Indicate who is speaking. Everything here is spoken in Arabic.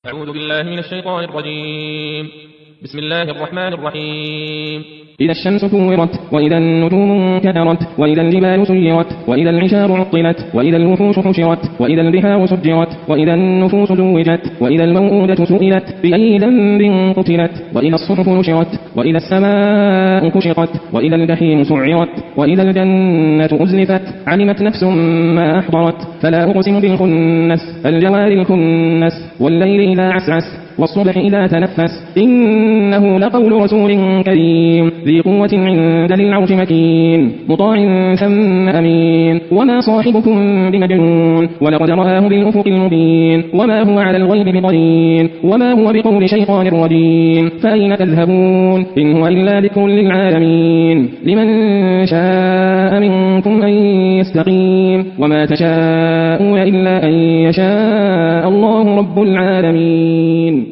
Speaker 1: أعوذ بالله من الشيطان الرجيم. بسم الله الرحمن الرحيم.
Speaker 2: إذا الشمس كورت وإذا النجوم كدرت وإذا الجبال سيرت وإذا العشار عطلت وإذا الوحوش حشرت وإذا البحار سجرت وإذا النفوس زوجت وإذا الموءودة سئلت بأي ذنب قتلت وإذا الصحف نشرت وإذا السماء كشطت وإذا الجحيم سعرت وإذا الجنة أزلفت علمت نفس ما أحضرت فلا أقسم بالخنس الجوار الكنس والليل إذا عسعس والصبح إذا تنفس إنه لقول رسول كريم ذي قوة عند ذي العرش مكين مطاع ثم أمين وما صاحبكم بمجنون ولقد رآه بالأفق المبين وما هو على الغيب بضنين وما هو بقول شيطان رجيم فأين تذهبون إن هو إلا ذكر للعالمين لمن شاء منكم أن يستقيم وما تشاءون إلا أن يشاء الله رب العالمين.